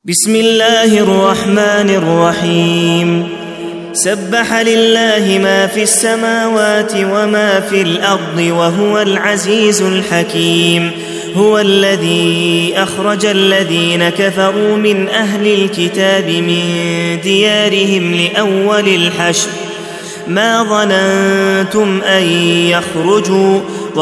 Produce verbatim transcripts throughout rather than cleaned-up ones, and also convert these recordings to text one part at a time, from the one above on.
بسم الله الرحمن الرحيم سبح لله ما في السماوات وما في الأرض وهو العزيز الحكيم هو الذي أخرج الذين كفروا من أهل الكتاب من ديارهم لأول الحشر ما ظننتم أن يخرجوا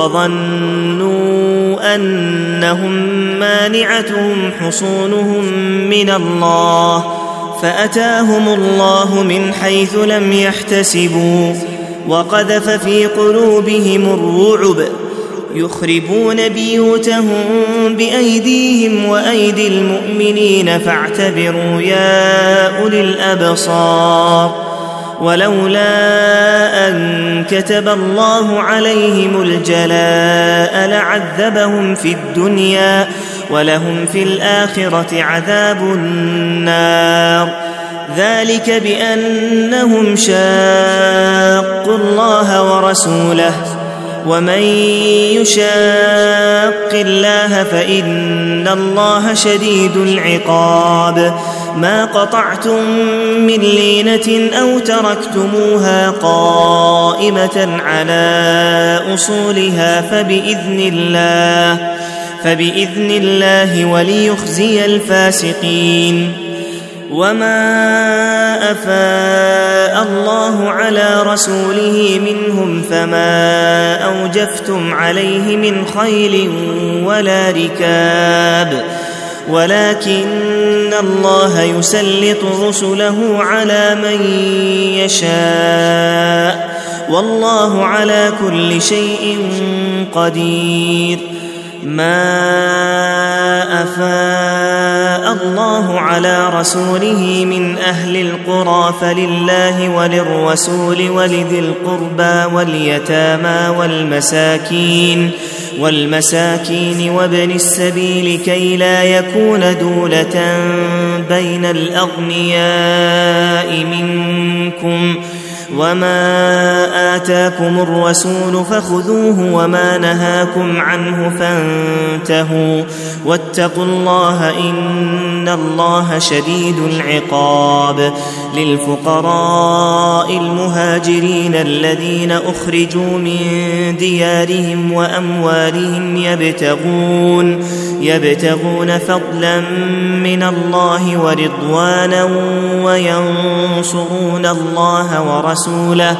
وظنوا أنهم مانعتهم حصونهم من الله فأتاهم الله من حيث لم يحتسبوا وقذف في قلوبهم الرعب يخربون بيوتهم بأيديهم وأيدي المؤمنين فاعتبروا يا أولي الأبصار ولولا أن كتب الله عليهم الجلاء لعذبهم في الدنيا ولهم في الآخرة عذاب النار ذلك بأنهم شاقوا الله ورسوله ومن يشاق الله فإن الله شديد العقاب ما قطعتم من لينة أو تركتموها قائمة على أصولها فبإذن الله فبإذن الله وليخزي الفاسقين وما أفاء الله على رسوله منهم فما أوجفتم عليه من خيل ولا ركاب ولكن الله يسلط رسله على من يشاء والله على كل شيء قدير ما أفاء الله على رسوله من أهل القرى فلله وللرسول ولذي القربى واليتامى والمساكين والمساكين وابن السبيل كي لا يكون دولة بين الأغنياء منكم وما آتاكم الرسول فخذوه وما نهاكم عنه فانتهوا واتقوا الله إن الله شديد العقاب للفقراء المهاجرين الذين أخرجوا من ديارهم وأموالهم يبتغون يبتغون فضلا من الله ورضوانا وينصرون الله ورسوله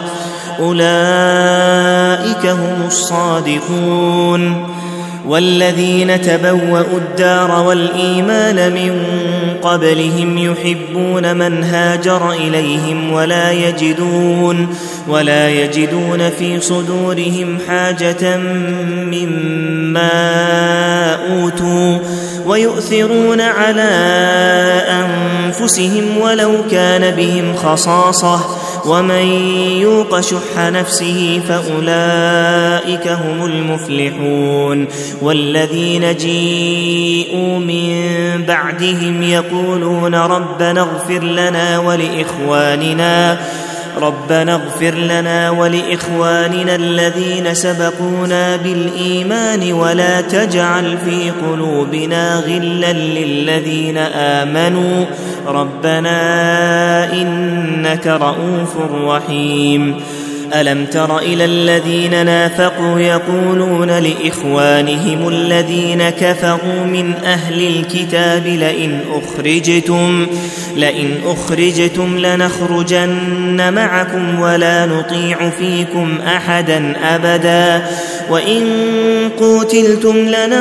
أولئك هم الصادقون والذين تبوأوا الدار والإيمان من قبلهم يحبون من هاجر إليهم ولا يجدون ولا يجدون في صدورهم حاجة مما أوتوا ويؤثرون على أنفسهم ولو كان بهم خصاصة ومن يوق شح نفسه فأولئك هم المفلحون والذين جيءوا من بعدهم يقولون ربنا اغفر لنا ولإخواننا ربنا اغفر لنا ولإخواننا الذين سبقونا بالإيمان ولا تجعل في قلوبنا غلا للذين آمنوا ربنا إنك رؤوف رحيم ألم تر إلى الذين نافقوا يقولون لإخوانهم الذين كفروا من أهل الكتاب لئن أخرجتم لئن أخرجتم لنخرجن معكم ولا نطيع فيكم أحدا أبدا وإن قتلتم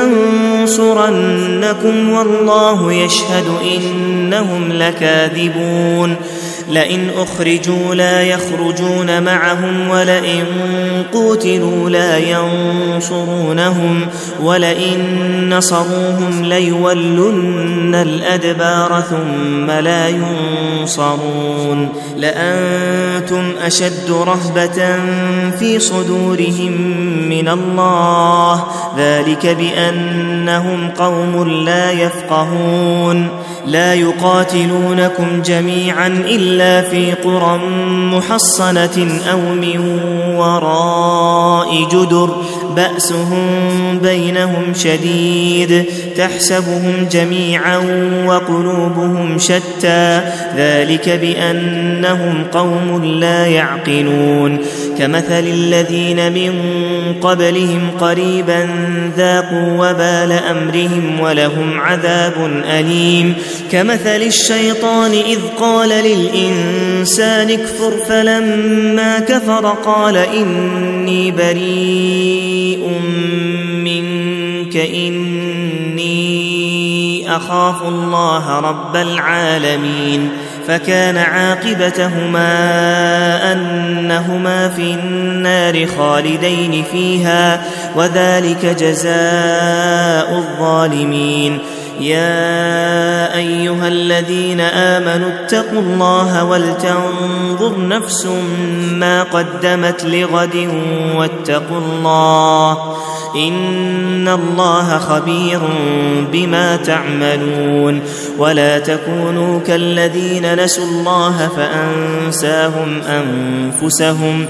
لننصرنكم والله يشهد إنهم لكاذبون لئن أخرجوا لا يخرجون معهم ولئن قتلوا لا ينصرونهم ولئن نصروهم ليولن الأدبار ثم لا ينصرون لأنتم أشد رهبة في صدورهم من الله ذلك بأنهم قوم لا يفقهون لا يقاتلونكم جميعا إلا في قرى محصنة أو من وراء جدر بأسهم بينهم شديد تحسبهم جميعا وقلوبهم شتى ذلك بأنهم قوم لا يعقلون كمثل الذين من قبلهم قريبا ذاقوا وبال أمرهم ولهم عذاب أليم كمثل الشيطان إذ قال للإنسان اكفر فلما كفر قال إني بريء منك إني أخاف الله رب العالمين فكان عاقبتهما أنهما في النار خالدين فيها وذلك جزاء الظالمين يا أيها الذين آمنوا اتقوا الله ولتنظر نفس ما قدمت لغد واتقوا الله إن الله خبير بما تعملون ولا تكونوا كالذين نسوا الله فأنساهم أنفسهم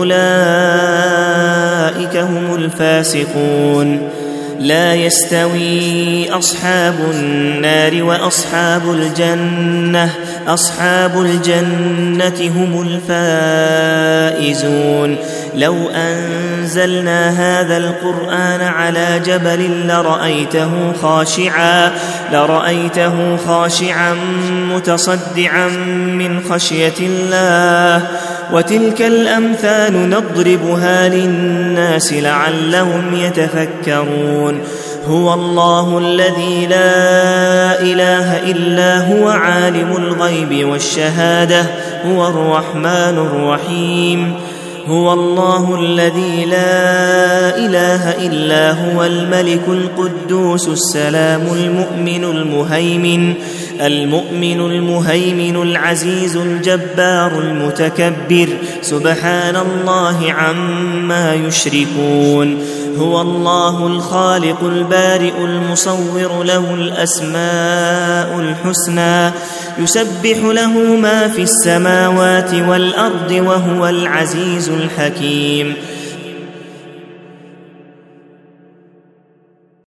أولئك هم الفاسقون لا يستوي أصحاب النار وأصحاب الجنة أصحاب الجنة هم الفائزون لو أنزلنا هذا القرآن على جبل لرأيته خاشعا لرأيته خاشعا متصدعا من خشية الله وتلك الأمثال نضربها للناس لعلهم يتفكرون هو الله الذي لا إله إلا هو عالم الغيب والشهادة هو الرحمن الرحيم هو الله الذي لا إله إلا هو الملك القدوس السلام المؤمن المهيمن المؤمن المهيمن العزيز الجبار المتكبر سبحان الله عما يشركون هو الله الخالق البارئ المصور له الأسماء الحسنى يسبح له ما في السماوات والأرض وهو العزيز الحكيم